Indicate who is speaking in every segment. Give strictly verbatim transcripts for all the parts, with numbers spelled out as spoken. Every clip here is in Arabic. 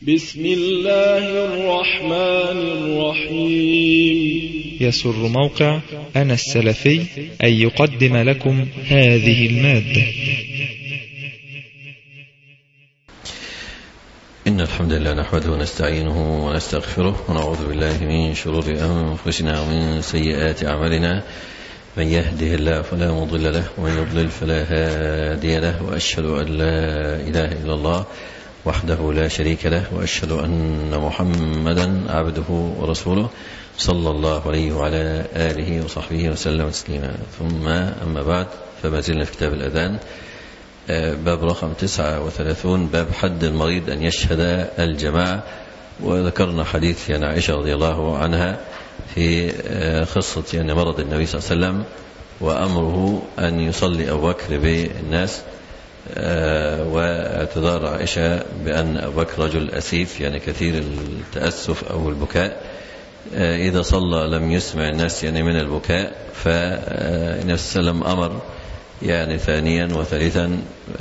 Speaker 1: بسم الله الرحمن الرحيم.
Speaker 2: يسر موقع أنا السلفي أن يقدم لكم هذه المادة.
Speaker 3: إن الحمد لله نحمده ونستعينه ونستغفره ونعوذ بالله من شرور أنفسنا ومن سيئات أعمالنا. من يهده الله فلا مضل له ومن يضلل فلا هادي له، وأشهد أن لا إله إلا الله وحده لا شريك له، وأشهد أن محمدا عبده ورسوله صلى الله عليه وعلى آله وصحبه وسلم تسليما. ثم أما بعد، فما زلنا في كتاب الأذان، باب رقم تسعة وثلاثون، باب حد المريض أن يشهد الجماعة. وذكرنا حديث يعني عائشة رضي الله عنها في قصة يعني مرض النبي صلى الله عليه وسلم وأمره أن يصلي أبو بكر بالناس، واعتذار عائشة بأن أبو بكر رجل أسيف يعني كثير التأسف أو البكاء، إذا صلى لم يسمع الناس يعني من البكاء، فالنبي صلى الله عليه وسلم أمر يعني ثانيا وثالثا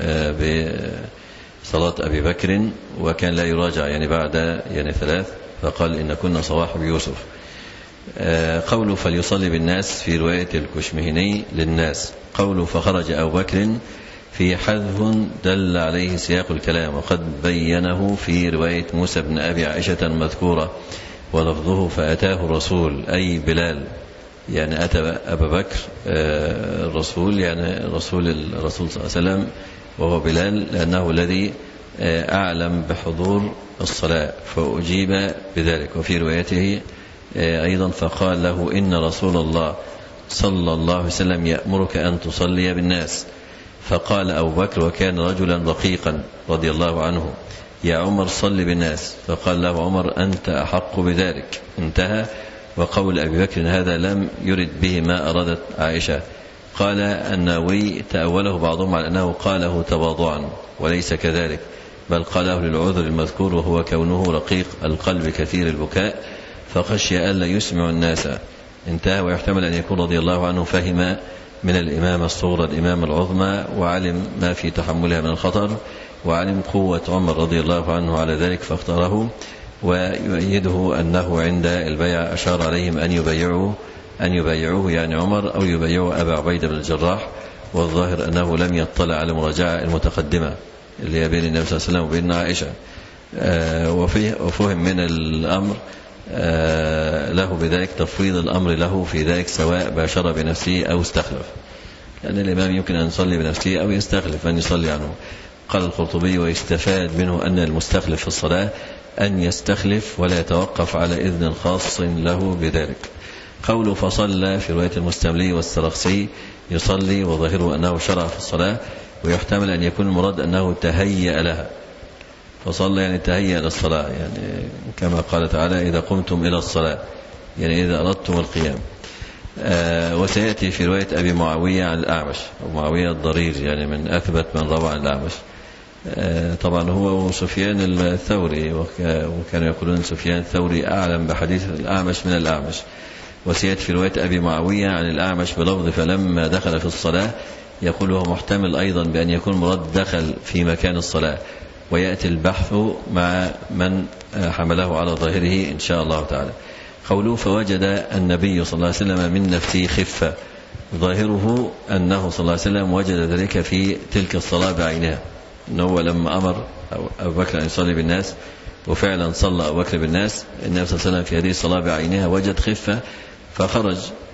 Speaker 3: بصلاة أبي بكر، وكان لا يراجع يعني بعد يعني ثلاث، فقال إن كنا صواحب يوسف. قوله فليصلي بالناس في رواية الكشمهني للناس، قوله فخرج أبو بكر في حذف دل عليه سياق الكلام، وقد بينه في رواية موسى بن أبي عائشة المذكورة، ولفظه فأتاه الرسول أي بلال، يعني أتى أبا بكر الرسول يعني رسول الرسول صلى الله عليه وسلم وهو بلال، لأنه الذي أعلم بحضور الصلاة فأجيب بذلك. وفي روايته أيضا فقال له إن رسول الله صلى الله عليه وسلم يأمرك أن تصلي بالناس. فقال أبو بكر وكان رجلا رقيقا رضي الله عنه يا عمر صل بالناس، فقال له عمر أنت أحق بذلك، انتهى. وقول أبي بكر هذا لم يرد به ما أرادت عائشة. قال النووي تأوله بعضهم على أنه قاله تواضعا، وليس كذلك، بل قاله للعذر المذكور وهو كونه رقيق القلب كثير البكاء، فخشي ألا يسمع الناس، انتهى. ويحتمل أن يكون رضي الله عنه فهم من الإمامة الصغرى الإمامة العظمى، وعلم ما في تحملها من الخطر، وعلم قوة عمر رضي الله عنه على ذلك فاختاره. ويؤيده أنه عند البيع أشار عليهم أن يبيعوه أن يبيعوه يعني عمر، أو يبيعوا أبا عبيدة بن الجراح، والظاهر أنه لم يطلع على المراجعة المتقدمة اللي هي بين النبي صلى الله عليه وسلم وبين عائشة. وفهم من الأمر له بذلك تفويض الأمر له في ذلك، سواء باشر بنفسه أو استخلف، لأن يعني الإمام يمكن أن يصلي بنفسه أو يستخلف أن يصلي عنه. قال القرطبي ويستفاد منه أن المستخلف في الصلاة أن يستخلف ولا يتوقف على إذن خاص له بذلك. قوله فصلى في رواية المستملي والسرخسي يصلي، وظاهره أنه شرع في الصلاة، ويحتمل أن يكون المراد أنه تهيأ لها، فصلى يعني تهيأ للصلاة، يعني كما قال تعالى إذا قمتم إلى الصلاة، يعني إذا أردتم القيام. آه وسيأتي في رواية أبي معاوية عن الأعمش، أو معاوية الضرير يعني من أثبت من روى عن الأعمش. آه طبعا هو سفيان الثوري، وكانوا يقولون سفيان الثوري أعلم بحديث الأعمش من الأعمش. وسيأتي في رواية أبي معاوية عن الأعمش بلفظ فلما دخل في الصلاة، يقول هو محتمل أيضا بأن يكون مراد دخل في مكان الصلاة، ويأتي البحث مع من حمله على ظاهره إن شاء الله تعالى. قوله فوجد النبي صلى الله عليه وسلم من نفسه خفة، ظاهره أنه صلى الله عليه وسلم وجد ذلك في تلك الصلاة بعينها، أنه لما أمر أبو بكر أن يصلي بالناس، وفعلا صلى أبو بكر بالناس، النبي صلى الله عليه وسلم في هذه الصلاة بعينها وجد خفة، فخرج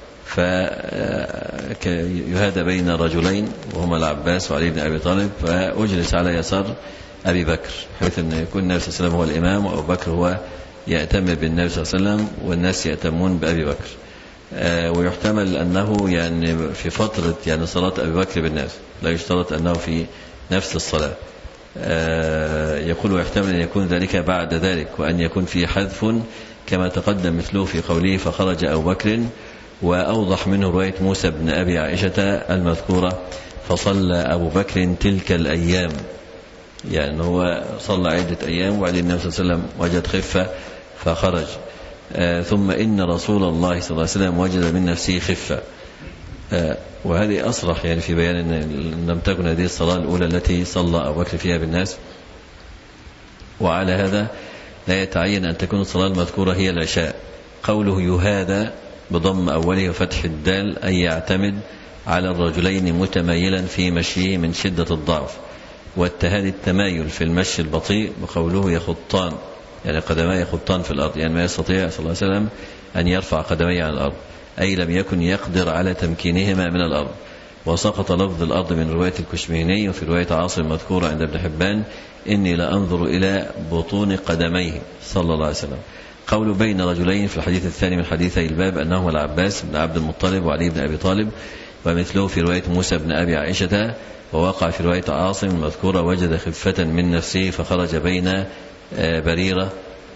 Speaker 3: فيهادى بين رجلين وهما العباس وعلي بن أبي طالب، فأجلس على يسار أبي بكر، حيث أن يكون النبي صلى الله عليه وسلم هو الإمام، وأبو بكر هو يأتم بالنبي صلى الله عليه وسلم، والناس يأتمون بأبي بكر. آه ويحتمل أنه يعني في فترة يعني صلاة أبي بكر بالناس، لا يشترط أنه في نفس الصلاة. آه يقول ويحتمل أن يكون ذلك بعد ذلك، وأن يكون في حذف كما تقدم مثله في قوله فخرج أبو بكر. وأوضح منه رواية موسى بن أبي عائشة المذكورة فصلى أبو بكر تلك الأيام، يعني هو صلى عدة أيام، وبعدين النبي صلى الله عليه وسلم وجد خفة فخرج. آه ثم إن رسول الله صلى الله عليه وسلم وجد من نفسه خفة. آه وهذه أصرح يعني في بيان أن لم تكن هذه الصلاة الأولى التي صلى أبو بكر فيها بالناس. وعلى هذا لا يتعين أن تكون الصلاة المذكورة هي العشاء. قوله يهادى بضم أوله وفتح الدال أي يعتمد على الرجلين متمايلا في مشيه من شدة الضعف، والتهادي التمايل في المشي البطيء، وقوله يخطان يعني قدماه يخطان في الأرض، يعني ما يستطيع صلى الله عليه وسلم أن يرفع قدميه عن الأرض، أي لم يكن يقدر على تمكينهما من الأرض. وسقط لفظ الأرض من رواية الكشميهني، وفي رواية عاصم المذكورة عند ابن حبان إني لأنظر إلى بطون قدميه صلى الله عليه وسلم. قول بين رجلين في الحديث الثاني من حديثي الباب أنهما العباس بن عبد المطلب وعلي بن أبي طالب، ومثله في رواية موسى بن أبي عائشة. ووقع في رواية عاصم المذكورة وجد خفة من نفسه فخرج بين بريرة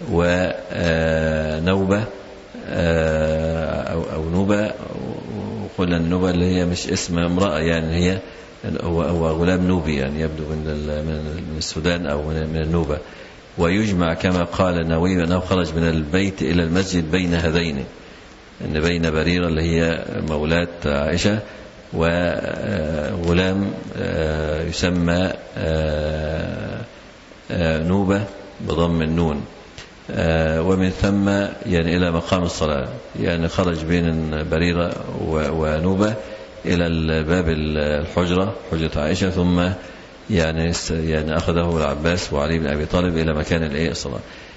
Speaker 3: ونوبة أو نوبة، وقلنا النوبة اللي هي مش اسم امرأة، يعني هي هو غلام نوبي، يعني يبدو من السودان أو من النوبة. ويجمع كما قال النووي أنه خرج من البيت إلى المسجد بين هذين، أن بين بريرة اللي هي مولاة عائشة وغلام يسمى نوبة بضم النون، ومن ثم يعني إلى مقام الصلاة، يعني خرج بين بريرة ونوبة إلى الباب الحجرة حجرة عائشة، ثم يعني يعني أخذه العباس وعلي بن أبي طالب إلى مكان الصلاة،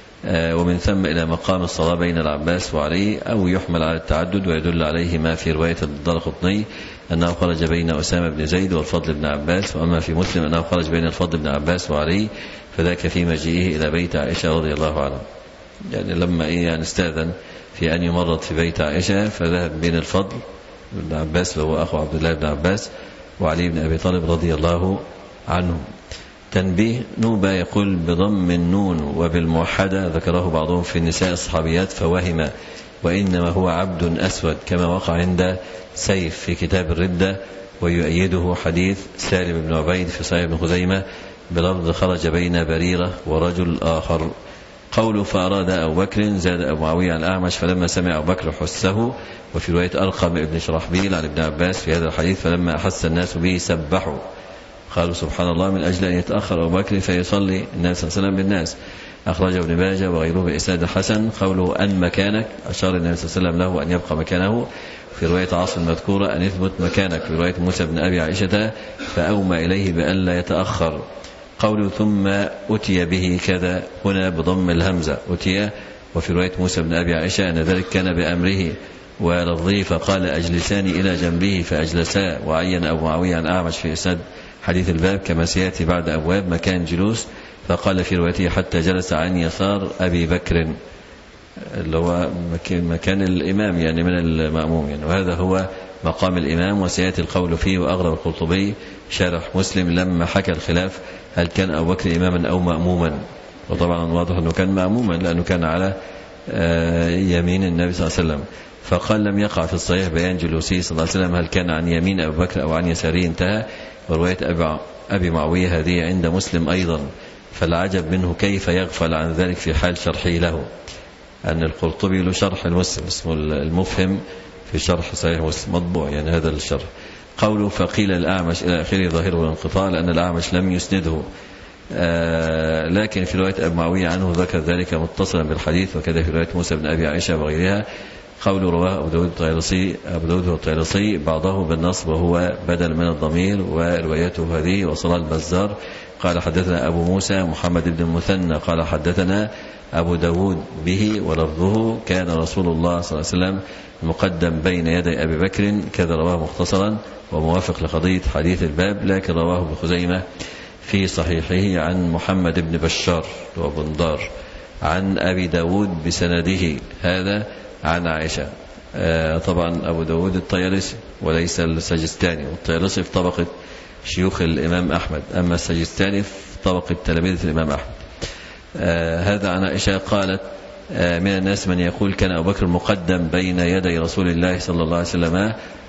Speaker 3: ومن ثم إلى مقام الصلاة بين العباس وعلي، أو يحمل على التعدد، ويدل عليه ما في رواية الدارقطني أنه خرج بين أسامة بن زيد والفضل بن عباس، وأما في مسلم أنه خرج بين الفضل بن عباس وعلي، فذاك في مجيئه إلى بيت عائشة رضي الله عنها، يعني لما إيه يعني استاذن في أن يمرض في بيت عائشة فذهب بين الفضل بن عباس وهو أخو عبد الله بن عباس وعلي بن أبي طالب رضي الله عنه. تنبيه: نوبة يقول بضم النون وبالموحدة، ذكره بعضهم في النساء الصحابيات فوهم، وإنما هو عبد أسود كما وقع عند سيف في كتاب الردة، ويؤيده حديث سالم بن عبيد في صحيح ابن خزيمة بلفظ خرج بين بريرة ورجل آخر. قوله فأراد أبو بكر، زاد أبو معاوية عن الأعمش فلما سمع أبو بكر حسه، وفي رواية أرقم ابن شرحبيل عن ابن عباس في هذا الحديث فلما أحس الناس به سبحوا، قالوا سبحان الله من أجل أن يتأخر أبو بكر فيصلي الناس صلى الله عليه وسلم بالناس. أخرجه ابن ماجه وغيره بإسناد حسن. قوله أن مكانك، أشار النبي صلى الله عليه وسلم له أن يبقى مكانه، في رواية عاصم المذكورة أن يثبت مكانك، في رواية موسى بن أبي عائشة فأومى إليه بأن لا يتأخر. قوله ثم أتي به كذا، هنا بضم الهمزة أتي، وفي رواية موسى بن أبي عائشة أن ذلك كان بأمره، ولفظه فقال أجلساني إلى جنبه فأجلسا. وعين أبو معاوية عن أعمش في إسناد حديث الباب كما سيأتي بعد أبواب مكان جلوس، فقال في روايته حتى جلس عن يسار أبي بكر، اللي هو مكان الإمام يعني من المأموم يعني، وهذا هو مقام الإمام، وسيأتي القول فيه. وأغرب القرطبي شارح مسلم لما حكى الخلاف هل كان أبو بكر إماما أو مأموما، وطبعا واضح أنه كان مأموما لأنه كان على يمين النبي صلى الله عليه وسلم، فقال لم يقع في الصحيح بيان جلوسه صلى الله عليه وسلم هل كان عن يمين أبو بكر أو عن يساره، انتهى. ورواية أبي معاوية هذه عند مسلم أيضا، فالعجب منه كيف يغفل عن ذلك في حال شرحه له، أن القرطبي له شرح المسلم اسمه المفهم في شرح صحيح مسلم مطبوع، يعني هذا الشرح. قوله فقيل الأعمش إلى آخره ظاهره الانقطاع، لأن الأعمش لم يسنده، آه لكن في رواية أبي معاوية عنه ذكر ذلك متصلا بالحديث، وكذا في رواية موسى بن أبي عائشة وغيرها. قوله رواه أبو داود الطيالسي أبو داود الطيالسي بعضه بالنصب وهو بدل من الضمير، وروايته هذه. وصل البزار قال حدثنا أبو موسى محمد بن المثنى قال حدثنا أبو داود به، ولفظه كان رسول الله صلى الله عليه وسلم مقدم بين يدي أبي بكر، كذا رواه مختصرا وموافق لقضية حديث الباب، لكن رواه ابن خزيمة في صحيحه عن محمد بن بشار وبندار عن أبي داود بسنده هذا عن عائشة. آه طبعا أبو داود الطيالسي وليس السجستاني، والطيالسي في طبقة شيوخ الإمام أحمد، أما السجستاني في طبقة تلاميذ الإمام أحمد. آه هذا عن عائشة قالت آه من الناس من يقول كان أبو بكر مقدم بين يدي رسول الله صلى الله عليه وسلم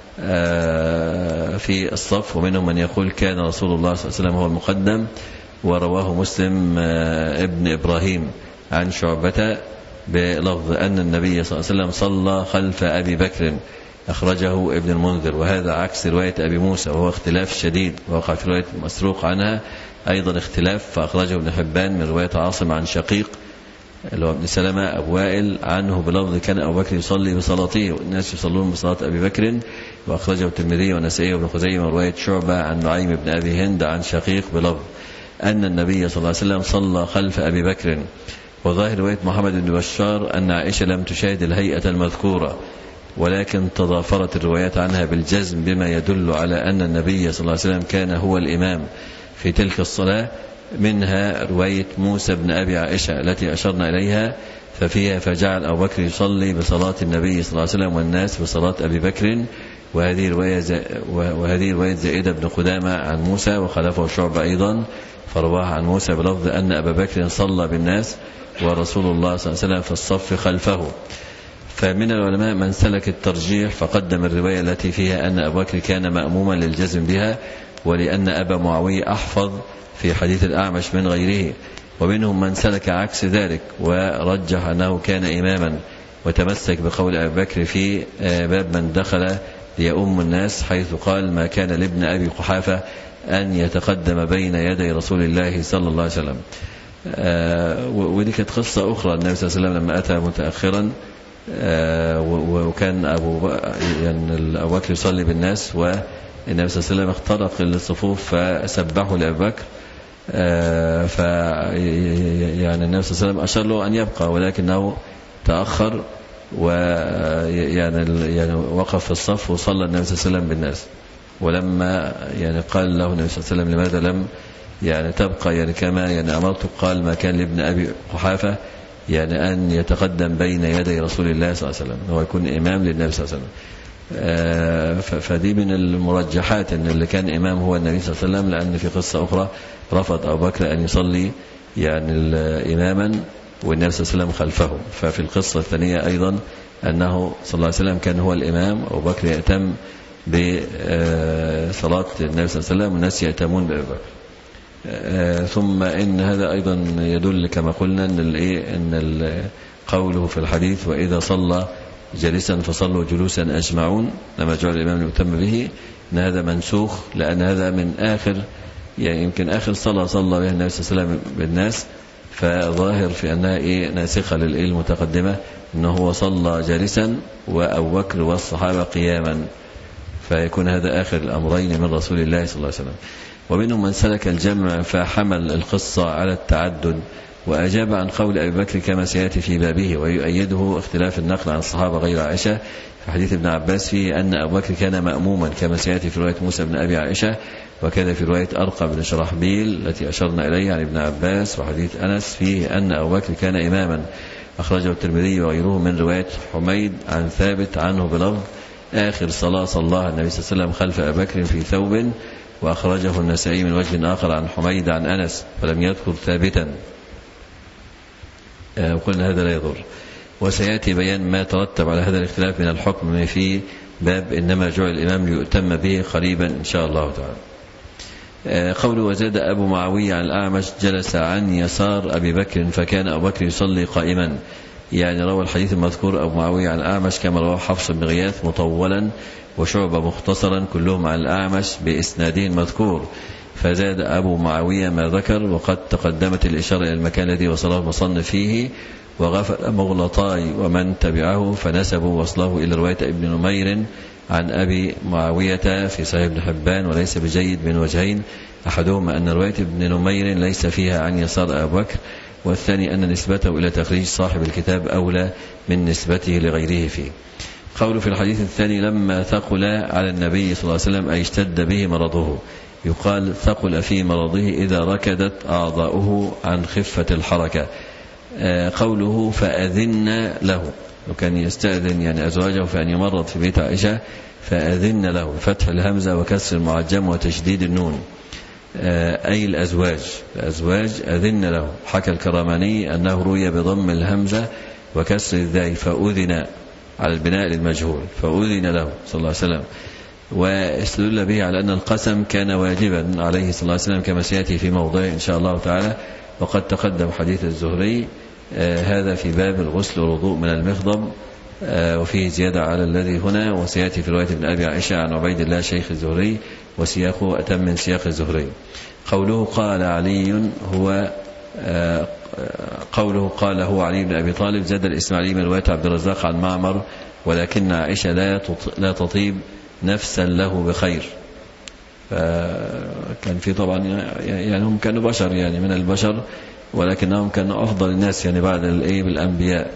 Speaker 3: آه في الصف، ومنهم من يقول كان رسول الله صلى الله عليه وسلم هو المقدم. ورواه مسلم آه ابن إبراهيم عن شعبة بلفظ أن النبي صلى الله عليه وسلم صلى خلف أبي بكر، أخرجه ابن المنذر، وهذا عكس رواية أبي موسى وهو اختلاف شديد، ووقع في رواية مسروق عنها أيضا اختلاف، فأخرجه ابن حبان من رواية عاصم عن شقيق اللي هو ابن سلمة أبو وائل عنه بلفظ كان أبو بكر يصلي بصلاته والناس يصلون بصلاة أبي بكر، وأخرجه الترمذي والنسائي وابن خزيمة ورواية شعبة عن نعيم بن أبي هند عن شقيق بلفظ أن النبي صلى الله عليه وسلم صلى خلف أبي بكر. وظاهر رواية محمد بن بشار أن عائشة لم تشاهد الهيئة المذكورة، ولكن تضافرت الروايات عنها بالجزم بما يدل على أن النبي صلى الله عليه وسلم كان هو الإمام في تلك الصلاة، منها رواية موسى بن أبي عائشة التي أشرنا إليها، ففيها فجعل أبو بكر يصلي بصلاة النبي صلى الله عليه وسلم والناس بصلاة أبي بكر. وهذه رواية وهذه رواية زائدة بن قدامة عن موسى، وخلفه شعبة أيضا فرواها عن موسى بلفظ أن أبا بكر صلى بالناس ورسول الله صلى الله عليه وسلم في الصف خلفه. فمن العلماء من سلك الترجيح فقدم الرواية التي فيها أن أبا بكر كان مأموما للجزم بها، ولأن أبا معاوية أحفظ في حديث الأعمش من غيره. ومنهم من سلك عكس ذلك ورجح أنه كان إماما، وتمسك بقول أبي بكر في باب من دخل ليؤم الناس، حيث قال ما كان لابن أبي قحافة أن يتقدم بين يدي رسول الله صلى الله عليه وسلم. ودي كانت قصة أخرى، النبي صلى الله عليه وسلم لما أتى متأخرا وكان أبو يعني أبو بكر يصلي بالناس، والنبي صلى الله عليه وسلم اخترق الصفوف فسبحوا لأبي بكر، ف يعني النبي صلى الله عليه وسلم أشار له أن يبقى، ولكنه تأخر ويعني يعني وقف في الصف وصلى النبي صلى الله عليه وسلم بالناس. ولما يعني قال له النبي صلى الله عليه وسلم لماذا لم يعني تبقى يعني كما يعني أمرتك، قال ما كان لابن أبي قحافة يعني أن يتقدم بين يدي رسول الله صلى الله عليه وسلم، هو يكون إمام للنبي صلى الله عليه وسلم. فدي من المرجحات أن اللي كان إمام هو النبي صلى الله عليه وسلم، لأن في قصة أخرى رفض أبو بكر أن يصلي يعني إماما والنبي صلى الله عليه وسلم خلفه. ففي القصة الثانية أيضا أنه صلى الله عليه وسلم كان هو الإمام، أبو بكر يأتم بصلاة النبي صلى الله عليه وسلم والناس يأتمون بأبي بكر. ثم إن هذا أيضا يدل كما قلنا أن إن قوله في الحديث وإذا صلى جالسا فصلوا جلوسا أجمعون لما جعل الإمام يؤتم به، أن هذا منسوخ، لأن هذا من آخر يعني يمكن آخر صلاة صلى بها النبي صلى الله عليه وسلم بالناس، فظاهر في أنها إيه ناسخة للإيه المتقدمة، أنه هو صلى جالسا وأبو بكر والصحابة قياما، فيكون هذا آخر الأمرين من رسول الله صلى الله عليه وسلم. ومنهم من سلك الجمع فحمل القصة على التعدد، وأجاب عن قول أبي بكر كما سيأتي في بابه، ويؤيده اختلاف النقل عن الصحابة غير عائشة في حديث ابن عباس فيه أن أبو بكر كان مأموما كما سيأتي في رواية موسى بن أبي عائشة، وكذا في رواية أرقى بن شرحبيل التي أشرنا إليها عن ابن عباس، وحديث أنس فيه أن أبو بكر كان إماما، أخرجه الترمذي وغيره من رواية حميد عن ثابت عنه بلفظ آخر صلاة صلاها النبي صلى الله عليه وسلم خلف أبي بكر في ثوب، وأخرجه النسائي من وجه آخر عن حميد عن أنس فلم يذكر ثابتا، وقلنا هذا لا يضر. وسيأتي بيان ما ترتب على هذا الاختلاف من الحكم في باب إنما جعل الإمام ليؤتم به قريبا إن شاء الله تعالى. قوله وزاد أبو معاوية عن الأعمش جلس عن يسار أبي بكر فكان أبو بكر يصلي قائما، يعني روى الحديث المذكور أبو معاوية عن الأعمش كما رواه حفص بن غياث مطولا وشعبة مختصرا كلهم عن الأعمش بإسناده المذكور، فزاد أبو معاوية ما ذكر، وقد تقدمت الإشارة إلى المكان الذي وصله المصنف فيه، وغفل مغلطاي ومن تبعه فنسبوا وصله إلى رواية ابن نمير عن أبي معاوية في صحيح ابن حبان، وليس بجيد من وجهين، أحدهما أن رواية ابن نمير ليس فيها عن يسار أبو بكر، والثاني أن نسبته إلى تخريج صاحب الكتاب أولى من نسبته لغيره فيه. قول في الحديث الثاني لما ثقل على النبي صلى الله عليه وسلم أي اشتد به مرضه، يقال ثقل في مرضه إذا ركدت أعضاؤه عن خفة الحركة. قوله فأذن له، وكان يستأذن يعني أزواجه فأن يمرض في بيت عائشة، فأذن له فتح الهمزة وكسر المعجم وتشديد النون، أي الأزواج الأزواج أذن له. حكى الكرماني أنه روي بضم الهمزة وكسر الذاي فأذن على البناء للمجهول، فأذن له صلى الله عليه وسلم، واستدل به على أن القسم كان واجبا عليه صلى الله عليه وسلم كما سيأتي في موضعه إن شاء الله تعالى. وقد تقدم حديث الزهري آه هذا في باب الغسل والوضوء من المخضب، آه وفيه زيادة على الذي هنا، وسيأتي في رواية ابن أبي عائشة عن عبيد الله شيخ الزهري، وسياقه أتم من سياق الزهري. قوله قال علي هو آه قوله قال هو علي بن أبي طالب. زاد الإسماعيلي من رواية عبد الرزاق عن معمر ولكن عائشة لا تطيب نفسا له بخير. فكان في طبعا يعني هم كانوا بشر يعني من البشر ولكنهم كانوا أفضل الناس يعني بعد الإيه بالأنبياء.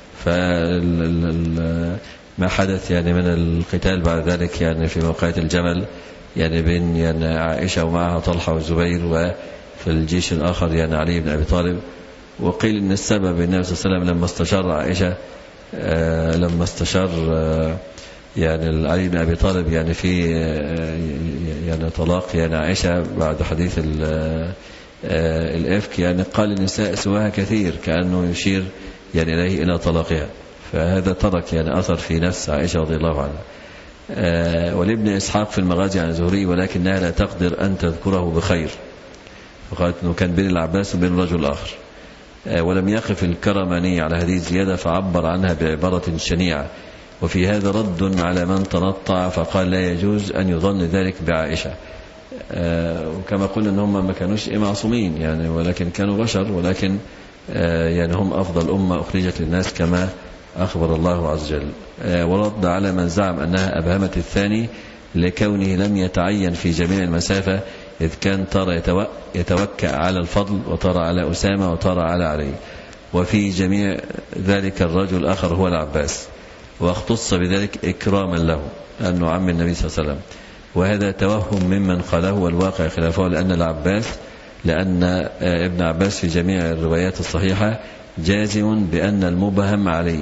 Speaker 3: فما حدث يعني من القتال بعد ذلك يعني في موقعة الجمل يعني بين يعني عائشة ومعها طلحة والزبير، وفي الجيش الآخر يعني علي بن أبي طالب. وقيل إن السبب النبي صلى الله عليه وسلم لما استشار عائشة آه لما استشار آه يعني علي بن أبي طالب يعني في آه يعني طلاق يعني عائشة بعد حديث آه الإفك، يعني قال النساء سواها كثير كأنه يشير يعني إليه إلى طلاقها. فهذا ترك يعني أثر في نفس عائشة رضي الله عنها. آه ولابن إسحاق في المغازي عن زهري ولكنها لا تقدر أن تذكره بخير، فقالت أنه كان بين العباس وبين رجل آخر. آه ولم يقف الكرماني على هذه الزيادة فعبر عنها بعبارة شنيعة، وفي هذا رد على من تنطع فقال لا يجوز أن يظن ذلك بعائشة. آه وكما قلنا أن هم ما كانوش معصومين يعني ولكن كانوا بشر، ولكن آه يعني هم أفضل أمة أخرجت للناس كما أخبر الله عز وجل. آه ورد على من زعم أنها أبهمت الثاني لكونه لم يتعين في جميع المسافة، إذ كان ترى يتوكأ على الفضل وترى على أسامة وترى على علي، وفي جميع ذلك الرجل الآخر هو العباس، واختص بذلك إكراما له لأنه عم النبي صلى الله عليه وسلم. وهذا توهم ممن قاله والواقع خلافه، لأن العباس لأن ابن عباس في جميع الروايات الصحيحة جازم بأن المبهم عليه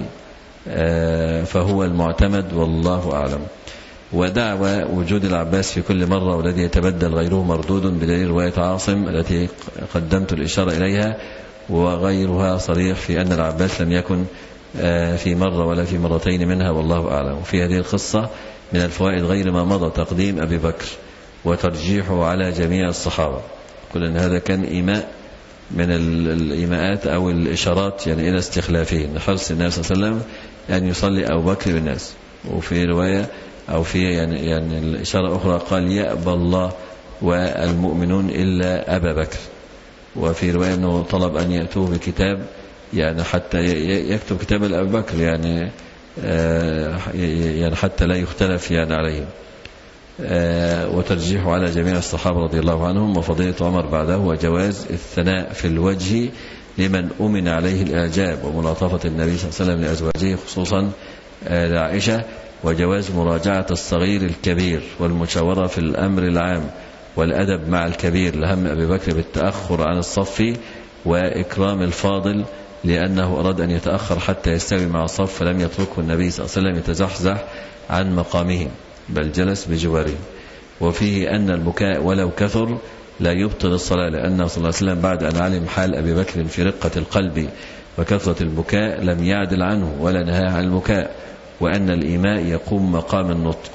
Speaker 3: فهو المعتمد والله أعلم. ودعوى وجود العباس في كل مرة والذي يتبدل غيره مردود بدليل رواية عاصم التي قدمت الإشارة إليها، وغيرها صريح في أن العباس لم يكن في مرة ولا في مرتين منها والله أعلم. وفي هذه القصة من الفوائد غير ما مضى تقديم أبي بكر وترجيحه على جميع الصحابة. كل أن هذا كان إيماء من الإيماءات أو الإشارات يعني إلى استخلافه، حرص النبي صلى الله عليه وسلم أن يصلي أبو بكر بالناس. وفي رواية أو في يعني, يعني الإشارة أخرى قال يأبى الله والمؤمنون إلا أبا بكر. وفي رواية أنه طلب أن يأتوه بكتاب يعني حتى يكتب كتاب لأبي بكر يعني يعني حتى لا يختلف يعني عليهم. وترجيحه على جميع الصحابة رضي الله عنهم، وفضيلة عمر بعده، وجواز الثناء في الوجه لمن أمن عليه الإعجاب، وملاطفة النبي صلى الله عليه وسلم لأزواجه خصوصا لعائشة، وجواز مراجعة الصغير الكبير، والمشاورة في الأمر العام، والأدب مع الكبير لهم أبي بكر بالتأخر عن الصف وإكرام الفاضل لأنه أراد أن يتأخر حتى يستوي مع الصف، فلم يتركه النبي صلى الله عليه وسلم يتزحزح عن مقامه بل جلس بجواره. وفيه أن البكاء ولو كثر لا يبطل الصلاة، لأنه صلى الله عليه وسلم بعد أن علم حال أبي بكر في رقة القلب وكثرة البكاء لم يعدل عنه ولا نهاه عن البكاء، وأن الإيماء يقوم مقام النطق.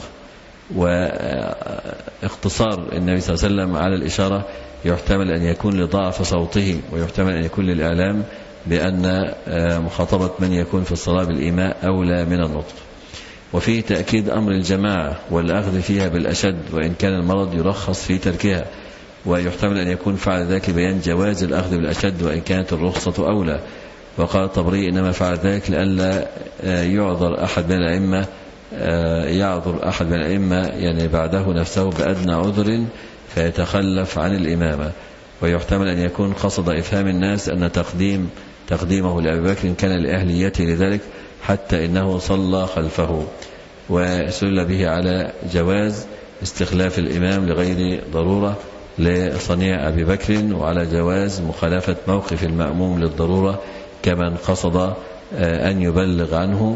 Speaker 3: واختصار النبي صلى الله عليه وسلم على الإشارة يحتمل أن يكون لضعف صوته، ويحتمل أن يكون للإعلام بأن مخاطبة من يكون في الصلاة بالإيماء أولى من النطق. وفيه تأكيد أمر الجماعة والأخذ فيها بالأشد، وإن كان المرض يرخص في تركها، ويحتمل أن يكون فعل ذلك بيان جواز الأخذ بالأشد وإن كانت الرخصة أولى. وقال الطبري إنما فعل ذلك لئلا يعذر أحد من الأئمة يعذر أحد من الأئمة يعني بعده نفسه بأدنى عذر فيتخلف عن الإمامة. ويحتمل أن يكون قصد إفهام الناس أن تقديم تقديمه لأبي بكر كان لأهليته لذلك حتى إنه صلى خلفه، وسل به على جواز استخلاف الإمام لغير ضرورة لصنيع أبي بكر، وعلى جواز مخالفة موقف المأموم للضرورة كمن قصد أن يبلغ عنه،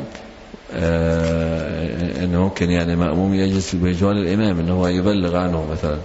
Speaker 3: أنه ممكن يعني مأموم يجلس بجوار الإمام أنه يبلغ عنه مثلا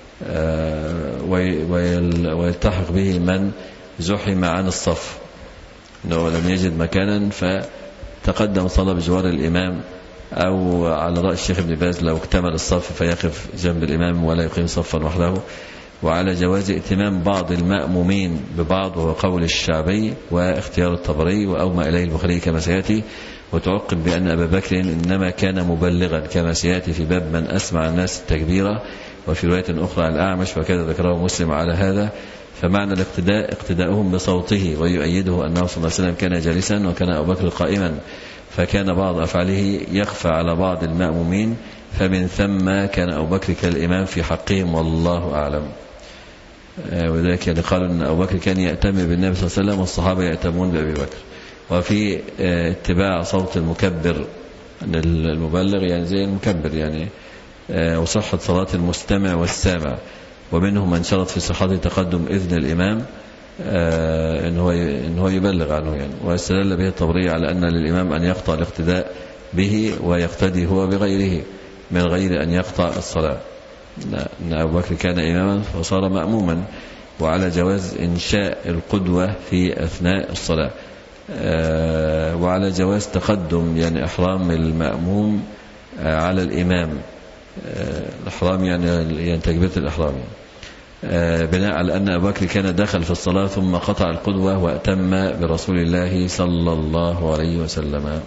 Speaker 3: ويلتحق به من زحم عن الصف أنه لم يجد مكانا فتقدم صلى بجوار الإمام، أو على رأي الشيخ ابن باز لو اكتمل الصف فيقف جنب الإمام ولا يقيم صفا وحده. وعلى جواز ائتمام بعض المأمومين ببعض، وهو قول الشعبي واختيار الطبري وأومى إليه البخاري كما سيأتي. وتعقب بأن أبا بكر إنما كان مبلغا كما سيأتي في باب من أسمع الناس التكبيرة، وفي رواية أخرى عن الأعمش وكذا ذكره مسلم على هذا. فمعنى الاقتداء اقتداؤهم بصوته، ويؤيده أنه صلى الله عليه وسلم كان جالسا وكان أبو بكر قائما، فكان بعض أفعاله يخفى على بعض المأمومين، فمن ثم كان أبو بكر كالإمام في حقهم والله أعلم. وذلك يعني قالوا أن أبو بكر كان يأتم بالنبي صلى الله عليه وسلم والصحابة يأتمون بأبي بكر. وفي اتباع صوت المكبر المبلغ يعني زي المكبر يعني، وصحة صلاة المستمع والسامع، ومنهم من شرط في صحة تقدم إذن الإمام إن هو إن هو يبلغ عنه يعني. واستدل به الطبري على أن للإمام أن يقطع الاقتداء به ويقتدي هو بغيره من غير أن يقطع الصلاة، أن أبو بكر كان إماما فصار مأموما، وعلى جواز إنشاء القدوة في أثناء الصلاة، وعلى جواز تقدم يعني إحرام المأموم على الإمام، الإحرام يعني يعني تكبيرة الإحرام يعني، بناء على أن أبو بكر كان دخل في الصلاة ثم قطع القدوة وأتم برسول الله صلى الله عليه وسلم.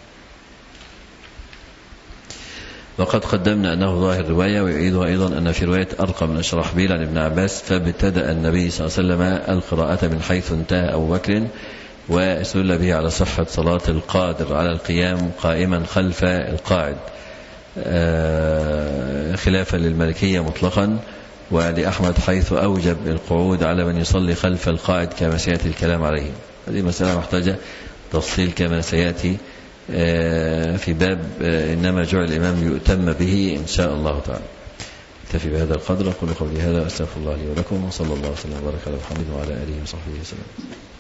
Speaker 3: وقد قدمنا أنه ظاهر الرواية، ويعيدها أيضا أن في رواية أرقم من شرحبيل عن ابن عباس فابتدأ النبي صلى الله عليه وسلم القراءة من حيث انتهى أبو بكر، واستدل به على صحة صلاة القادر على القيام قائما خلف القاعد خلافا للمالكية مطلقا، ولأحمد حيث أوجب القعود على من يصلي خلف القاعد كما سيأتي الكلام عليه. هذه مسألة محتاجة تفصيل كما سيأتي في باب إنما جعل الإمام يؤتم به إن شاء الله تعالى. اكتفي بهذا القدر، أقول قولي هذا، أستغفر الله لي ولكم، وصلى الله وسلم وبارك على محمد وعلى آله وصحبه وسلم.